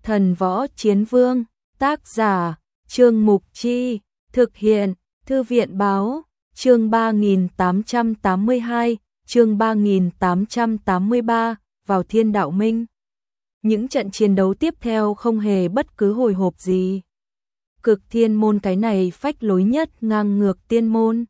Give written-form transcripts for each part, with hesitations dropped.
Thần Võ Chiến Vương, tác giả, Trương Mục Chi, thực hiện, Thư viện Báo, chương 3882, chương 3883, vào Thiên Đạo Minh. Những trận chiến đấu tiếp theo không hề bất cứ hồi hộp gì. Cực Thiên môn cái này phách lối nhất ngang ngược tiên môn.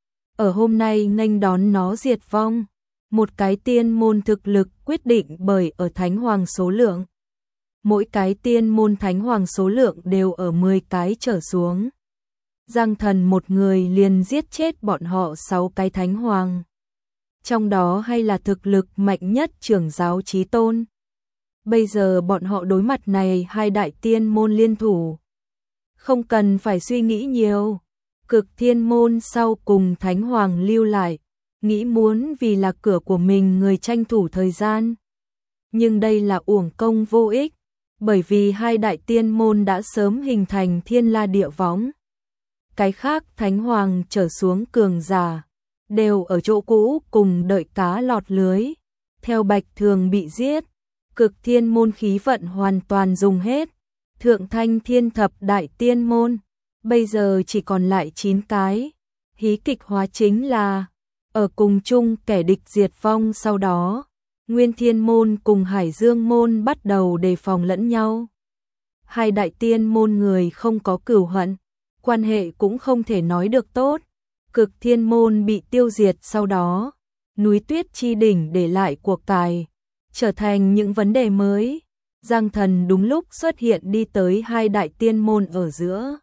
Ở hôm nay nghênh đón nó diệt vong, một cái tiên môn thực lực quyết định bởi ở Thánh Hoàng số lượng. Mỗi cái tiên môn Thánh Hoàng số lượng đều ở 10 cái trở xuống. Giang Thần một người liền giết chết bọn họ 6 cái Thánh Hoàng. Trong đó hay là thực lực mạnh nhất trưởng giáo Chí Tôn. Bây giờ bọn họ đối mặt này hai đại tiên môn liên thủ. Không cần phải suy nghĩ nhiều. Cực Thiên môn sau cùng Thánh Hoàng lưu lại, nghĩ muốn vì là cửa của mình người tranh thủ thời gian. Nhưng đây là uổng công vô ích, bởi vì hai đại tiên môn đã sớm hình thành thiên la địa võng. Cái khác Thánh Hoàng trở xuống cường giả, đều ở chỗ cũ cùng đợi cá lọt lưới. Theo Bạch Thường bị giết, Cực Thiên môn khí vận hoàn toàn dùng hết. Thượng Thanh Thiên Thập đại tiên môn, bây giờ chỉ còn lại 9 cái. Hí kịch hóa chính là, ở cùng chung kẻ địch diệt vong sau đó, Nguyên Thiên môn cùng Hải Dương môn bắt đầu đề phòng lẫn nhau. Hai đại tiên môn người không có cửu hận, quan hệ cũng không thể nói được tốt. Cực Thiên môn bị tiêu diệt sau đó, núi Tuyết Chi đỉnh để lại của cải, trở thành những vấn đề mới. Giang Thần đúng lúc xuất hiện đi tới hai đại tiên môn ở giữa.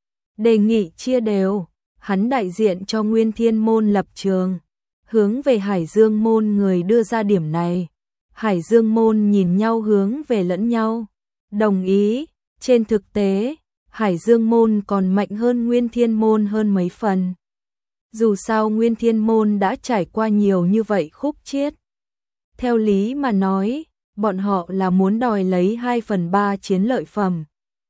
Đề nghị chia đều, hắn đại diện cho Nguyên Thiên môn lập trường, hướng về Hải Dương môn người đưa ra điểm này. Hải Dương môn nhìn nhau hướng về lẫn nhau, đồng ý. Trên thực tế, Hải Dương môn còn mạnh hơn Nguyên Thiên môn hơn mấy phần. Dù sao Nguyên Thiên môn đã trải qua nhiều như vậy khúc chiết. Theo lý mà nói, bọn họ là muốn đòi lấy 2/3 chiến lợi phẩm.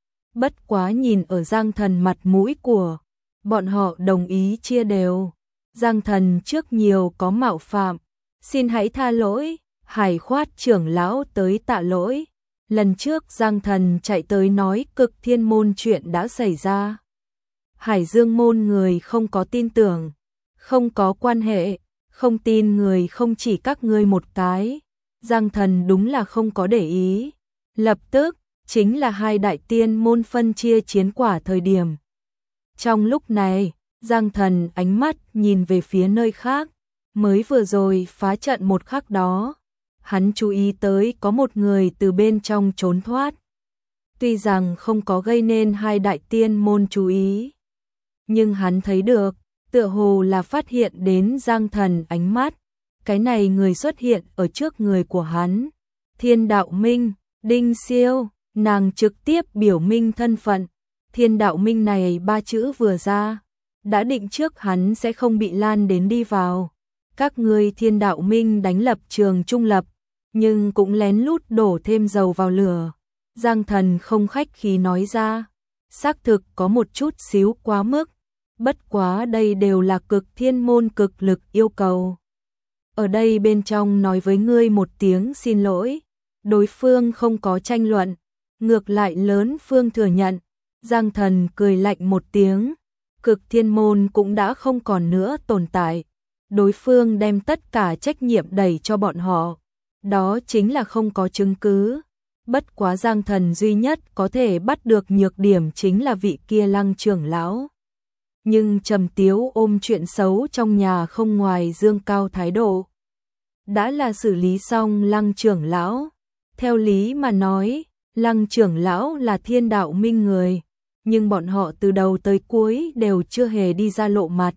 Bất quá nhìn ở Giang Thần mặt mũi của bọn họ đồng ý chia đều. Giang Thần trước nhiều có mạo phạm, xin hãy tha lỗi. Hải Khoát trưởng lão tới tạ lỗi. Lần trước Giang Thần chạy tới nói Cực Thiên môn chuyện đã xảy ra. Hải Dương môn người không có tin tưởng, không có quan hệ, không tin người không chỉ các ngươi một cái. Giang Thần đúng là không có để ý. Lập tức, chính là hai đại tiên môn phân chia chiến quả thời điểm. Trong lúc này, Giang Thần ánh mắt nhìn về phía nơi khác. Mới vừa rồi phá trận một khắc đó, hắn chú ý tới có một người từ bên trong trốn thoát. Tuy rằng không có gây nên hai đại tiên môn chú ý, nhưng hắn thấy được, tựa hồ là phát hiện đến Giang Thần ánh mắt. Cái này người xuất hiện ở trước người của hắn. Thiên Đạo Minh, Đinh Siêu, nàng trực tiếp biểu minh thân phận. Thiên Đạo Minh này 3 chữ vừa ra, đã định trước hắn sẽ không bị lan đến đi vào. Các ngươi Thiên Đạo Minh đánh lập trường trung lập, nhưng cũng lén lút đổ thêm dầu vào lửa. Giang Thần không khách khí nói ra, xác thực có một chút xíu quá mức. Bất quá đây đều là Cực Thiên môn cực lực yêu cầu. Ở đây bên trong nói với ngươi một tiếng xin lỗi. Đối phương không có tranh luận, ngược lại lớn phương thừa nhận. Giang Thần cười lạnh một tiếng. Cực Thiên môn cũng đã không còn nữa tồn tại. Đối phương đem tất cả trách nhiệm đẩy cho bọn họ. Đó chính là không có chứng cứ. Bất quá Giang Thần duy nhất có thể bắt được nhược điểm chính là vị kia Lăng trưởng lão. Nhưng Trầm Tiếu ôm chuyện xấu trong nhà không ngoài dương cao thái độ. Đã là xử lý xong Lăng trưởng lão. Theo lý mà nói, Lăng trưởng lão là Thiên Đạo Minh người, nhưng bọn họ từ đầu tới cuối đều chưa hề đi ra lộ mặt.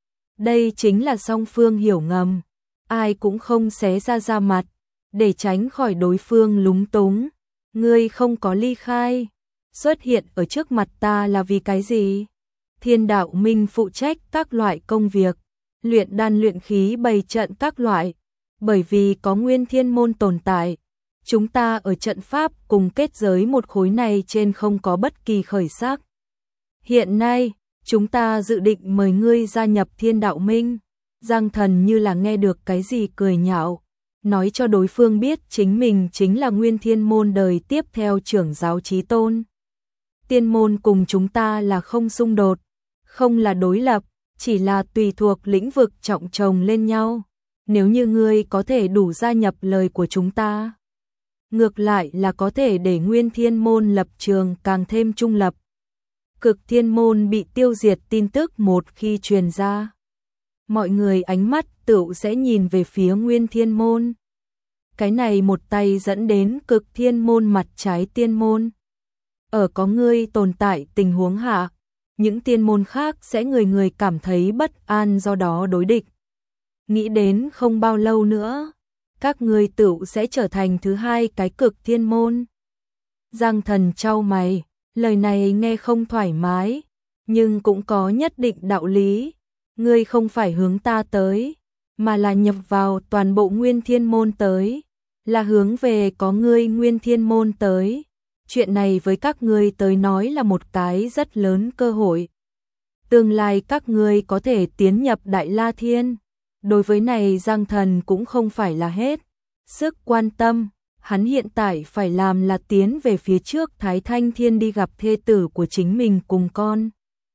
Đây chính là song phương hiểu ngầm, ai cũng không xé ra mặt, để tránh khỏi đối phương lúng túng. Ngươi không có ly khai, xuất hiện ở trước mặt ta là vì cái gì? Thiên Đạo Minh phụ trách các loại công việc, luyện đan luyện khí bày trận các loại. Bởi vì có Nguyên Thiên môn tồn tại, chúng ta ở trận pháp cùng kết giới một khối này trên không có bất kỳ khởi sắc. Hiện nay, chúng ta dự định mời ngươi gia nhập Thiên Đạo Minh. Giang Thần như là nghe được cái gì cười nhạo. nói cho đối phương biết chính mình chính là Nguyên Thiên Môn đời tiếp theo trưởng giáo Chí Tôn. Tiên môn cùng chúng ta là không xung đột, không là đối lập, chỉ là tùy thuộc lĩnh vực trọng chồng lên nhau. Nếu như ngươi có thể đủ gia nhập lời của chúng ta, ngược lại là có thể để Nguyên Thiên Môn lập trường càng thêm trung lập. Cực Thiên Môn bị tiêu diệt tin tức một khi truyền ra, mọi người ánh mắt tựu sẽ nhìn về phía Nguyên Thiên Môn. Cái này một tay dẫn đến Cực Thiên Môn mặt trái tiên môn. Ở có ngươi tồn tại tình huống hạ, những tiên môn khác sẽ người người cảm thấy bất an, do đó đối địch. Nghĩ đến không bao lâu nữa, các ngươi tựu sẽ trở thành thứ hai cái Cực Thiên Môn. Giang Thần chau mày, lời này nghe không thoải mái, nhưng cũng có nhất định đạo lý. Ngươi không phải hướng ta tới, mà là nhập vào toàn bộ Nguyên Thiên Môn tới, là hướng về có ngươi Nguyên Thiên Môn tới. Chuyện này với các ngươi tới nói là một cái rất lớn cơ hội. Tương lai các ngươi có thể tiến nhập Đại La Thiên. Đối với này Giang Thần cũng không phải là hết sức quan tâm, hắn hiện tại phải làm là tiến về phía trước Thái Thanh Thiên đi gặp thê tử của chính mình cùng con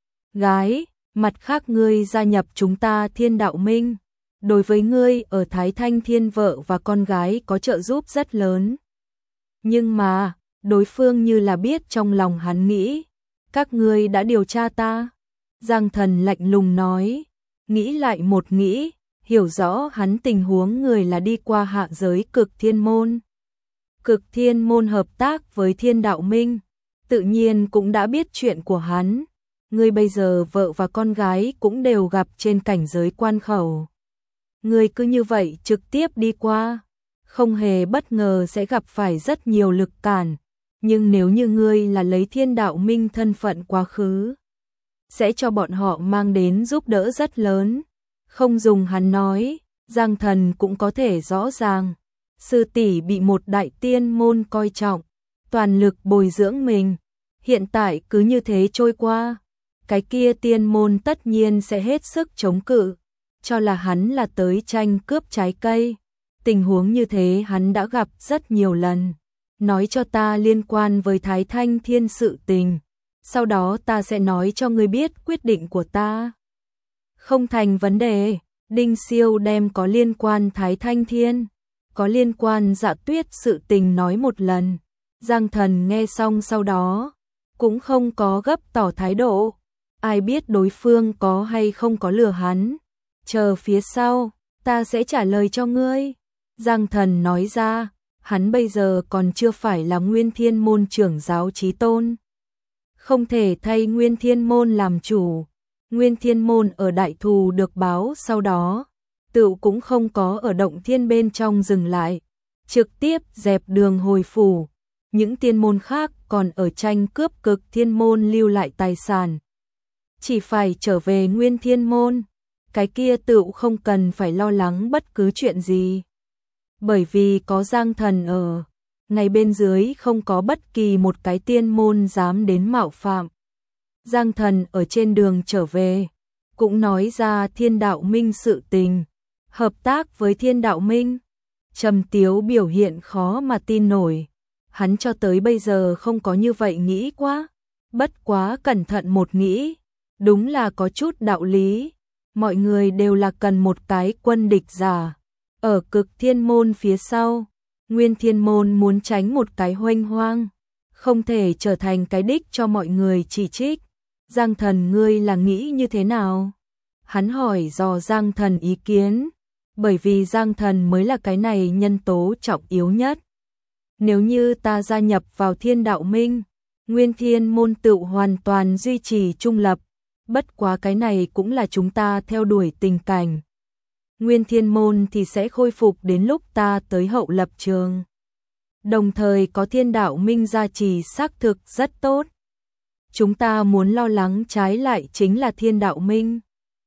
gái. Mặt khác ngươi gia nhập chúng ta Thiên Đạo Minh, đối với ngươi ở Thái Thanh Thiên vợ và con gái có trợ giúp rất lớn. Nhưng mà, đối phương như là biết trong lòng hắn nghĩ, các ngươi đã điều tra ta. Giang Thần lạnh lùng nói, nghĩ lại một nghĩ, hiểu rõ hắn tình huống người là đi qua hạ giới Cực Thiên Môn. Cực Thiên Môn hợp tác với Thiên Đạo Minh, tự nhiên cũng đã biết chuyện của hắn. Ngươi bây giờ vợ và con gái cũng đều gặp trên cảnh giới quan khẩu. Ngươi cứ như vậy trực tiếp đi qua, không hề bất ngờ sẽ gặp phải rất nhiều lực cản. Nhưng nếu như ngươi là lấy Thiên Đạo Minh thân phận quá khứ, sẽ cho bọn họ mang đến giúp đỡ rất lớn. Không dùng hắn nói, Giang Thần cũng có thể rõ ràng. Sư tỷ bị một đại tiên môn coi trọng, toàn lực bồi dưỡng mình. Hiện tại cứ như thế trôi qua, cái kia tiên môn tất nhiên sẽ hết sức chống cự, cho là hắn là tới tranh cướp trái cây. Tình huống như thế hắn đã gặp rất nhiều lần. Nói cho ta liên quan với Thái Thanh Thiên sự tình, sau đó ta sẽ nói cho ngươi biết quyết định của ta. Không thành vấn đề. Đinh Siêu đem có liên quan Thái Thanh Thiên, có liên quan Dạ Tuyết sự tình nói một lần. Giang Thần nghe xong sau đó, cũng không có gấp tỏ thái độ. Ai biết đối phương có hay không có lừa hắn. Chờ phía sau, ta sẽ trả lời cho ngươi. Giang Thần nói ra, hắn bây giờ còn chưa phải là Nguyên Thiên Môn trưởng giáo Chí Tôn. Không thể thay Nguyên Thiên Môn làm chủ. Nguyên Thiên Môn ở đại thù được báo sau đó, tự cũng không có ở động thiên bên trong dừng lại, trực tiếp dẹp đường hồi phủ. Những tiên môn khác còn ở tranh cướp Cực Thiên Môn lưu lại tài sản, chỉ phải trở về Nguyên Thiên Môn. Cái kia tự không cần phải lo lắng bất cứ chuyện gì, bởi vì có Giang Thần ở, ngay bên dưới không có bất kỳ một cái tiên môn dám đến mạo phạm. Giang Thần ở trên đường trở về, cũng nói ra Thiên Đạo Minh sự tình, hợp tác với Thiên Đạo Minh. Trầm Tiếu biểu hiện khó mà tin nổi, hắn cho tới bây giờ không có như vậy nghĩ quá, bất quá cẩn thận một nghĩ, đúng là có chút đạo lý. Mọi người đều là cần một cái quân địch giả. Ở Cực Thiên Môn phía sau, Nguyên Thiên Môn muốn tránh một cái huênh hoang, không thể trở thành cái đích cho mọi người chỉ trích. Giang Thần ngươi là nghĩ như thế nào? Hắn hỏi dò Giang Thần ý kiến, bởi vì Giang Thần mới là cái này nhân tố trọng yếu nhất. Nếu như ta gia nhập vào Thiên Đạo Minh, Nguyên Thiên Môn tự hoàn toàn duy trì trung lập, bất quá cái này cũng là chúng ta theo đuổi tình cảnh. Nguyên Thiên Môn thì sẽ khôi phục đến lúc ta tới hậu lập trường. Đồng thời có Thiên Đạo Minh gia trì xác thực rất tốt. Chúng ta muốn lo lắng trái lại chính là Thiên Đạo Minh.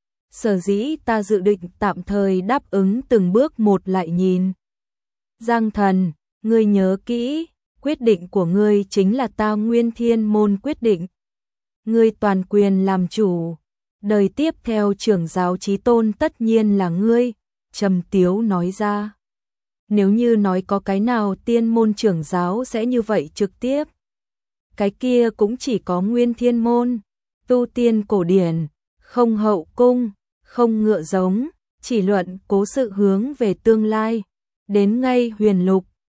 Sở dĩ ta dự định tạm thời đáp ứng từng bước một lại nhìn. Giang Thần, ngươi nhớ kỹ, quyết định của ngươi chính là ta Nguyên Thiên Môn quyết định. Ngươi toàn quyền làm chủ, đời tiếp theo trưởng giáo Chí Tôn tất nhiên là ngươi, Trầm Tiếu nói ra. Nếu như nói có cái nào tiên môn trưởng giáo sẽ như vậy trực tiếp, cái kia cũng chỉ có Nguyên Thiên môn, tu tiên cổ điển, không hậu cung, không ngựa giống, chỉ luận cố sự hướng về tương lai, đến ngay huyền lục,